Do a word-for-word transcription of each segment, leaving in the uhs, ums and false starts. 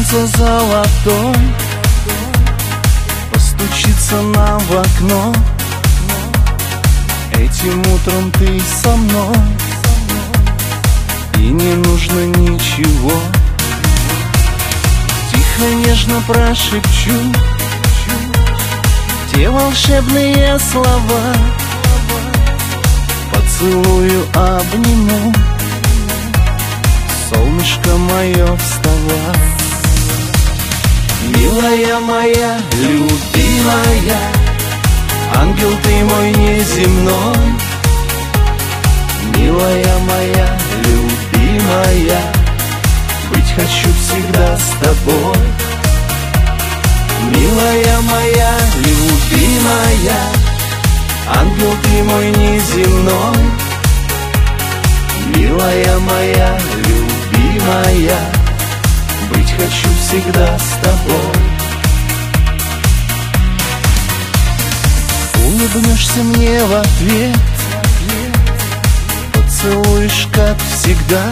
солнце золотой постучится нам в окно. Этим утром ты со мной, и не нужно ничего. Тихо, нежно прошепчу те волшебные слова, поцелую, обниму. Солнышко мое, вставай. Милая моя, любимая, ангел ты мой неземной. Милая моя, любимая, быть хочу всегда с тобой. Милая моя, любимая, ангел ты мой неземной. Милая моя, любимая, быть хочу всегда с тобой. Улыбнешься мне в ответ, поцелуешь, как всегда,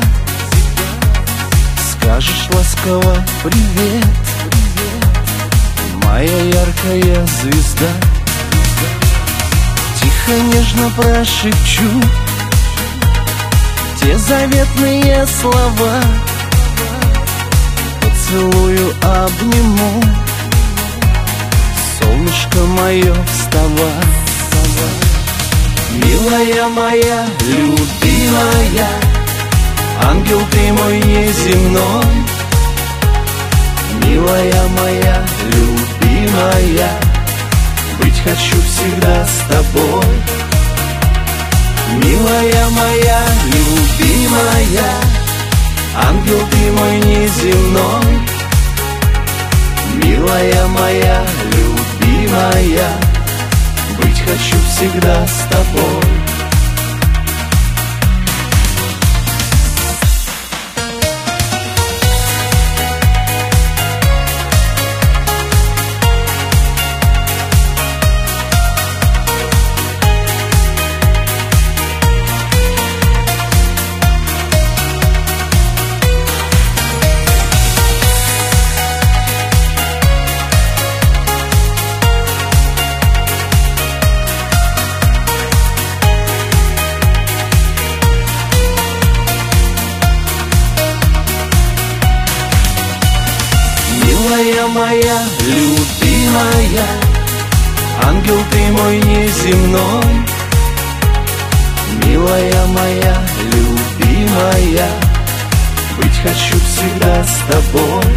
скажешь ласково привет, моя яркая звезда. Тихо, нежно прошепчу те заветные слова, поцелую, обниму. Солнышко мое, вставай. Милая моя, любимая, ангел ты мой неземной. Милая моя, любимая, быть хочу всегда с тобой. Милая моя, любимая, ангел ты мой неземной. Милая моя, любимая, быть хочу всегда с тобой. Милая моя, любимая, ангел ты мой неземной. Милая моя, любимая, быть хочу всегда с тобой.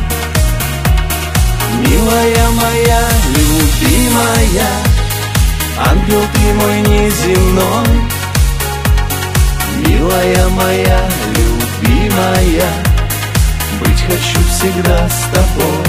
Милая моя, любимая, ангел ты мой неземной. Милая моя, любимая, быть хочу всегда с тобой.